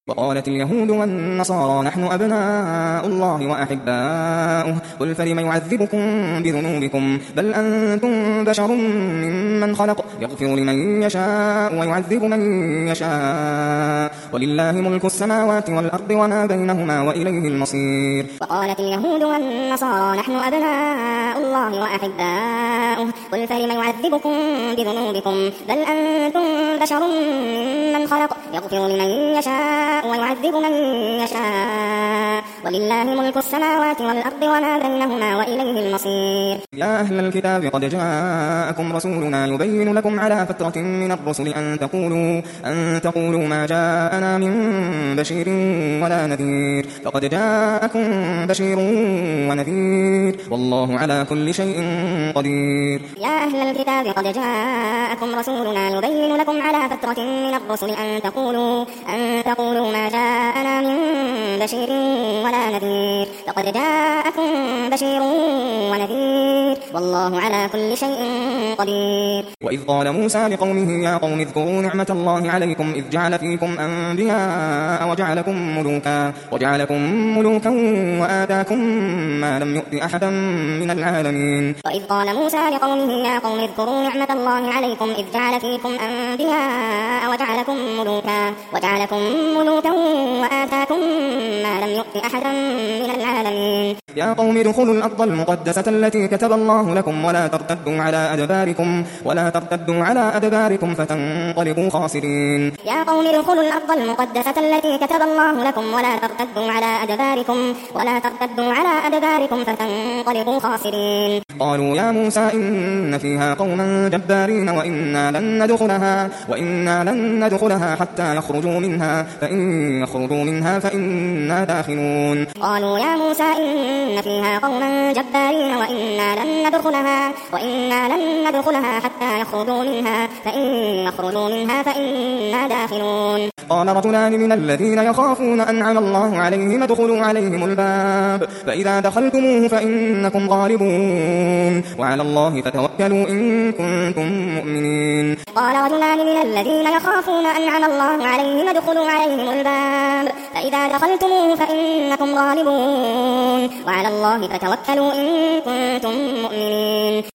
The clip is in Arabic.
وقالت اليهود والنصارى نحن أبناء الله وأحباؤه قل فلم يعذبكم بذنوبكم بل أنتم بشر ممن خلق يغفر لمن يشاء ويعذب من يشاء ولله ملك السماوات والأرض وما بينهما وإليه المصير. وقالت اليهود والنصارى نحن أبناء الله وأحباؤه قل فلم يعذبكم بذنوبكم بل أنتم بشر ممن خلق يغفر لمن يشاء ويعذب من يشاء ولله ملك السماوات والأرض وما بينهما وإليه المصير. يا أهل الكتاب قد جاءكم رسولنا يبين لكم على فترة من الرسل أن تقولوا ما جاءنا من بشير ولا نذير فقد جاءكم بشير ونذير والله على كل شيء قدير. يا أهل الكتاب قد جاءكم رسولنا يبين لكم على فترة من الرسل أن تقولوا ما جاءنا من بشير ولا نذير فقد جاءكم بشير ونذير والله على كل شيء قدير. وإذ قال موسى لقومه يا قوم اذكروا نعمة الله عليكم إذ جعل فيكم أنبياء وجعلكم ملوكا وآتاكم ما لم يؤت أحدا من العالمين. وإذ قال موسى لقومه يا قوم اذكروا نعمة الله عليكم إذ جعل فيكم أنبياء وجعلكم ملوكا وآتاكم ما لم يؤت أحدا من العالمين. يا قوم ادخلوا الأرض المقدسة التي كتب الله لكم ولا ترتدوا على أدباركم فتنقلبوا خاسرين. يا قوم ادخلوا الأرض المقدسة التي كتب الله لكم ولا ترتدوا على أدباركم فتنقلبوا خاسرين. قالوا يا موسى إن فيها قوما جبارين وإنا لن ندخلها حتى يخرجوا منها فإن يخرجوا منها فإنا داخلون. قالوا يا موسى إن فيها قوما جبارين وإنا لن ندخلها حتى يخرجوا منها فإن يخرجوا منها فإنا داخلون. قال رجلان من الذين يخافون أنعم الله عليهم ادخلوا عليهم الباب فإذا دخلتموه فإنكم غالبون وعلى الله فتوكلوا إن كنتم مؤمنين. قال رجلان من الذين يخافون أنعم الله عليهم ادخلوا عليهم الباب فإذا دخلتموه فإنكم غالبون وعلى الله فتوكلوا إن كنتم مؤمنين.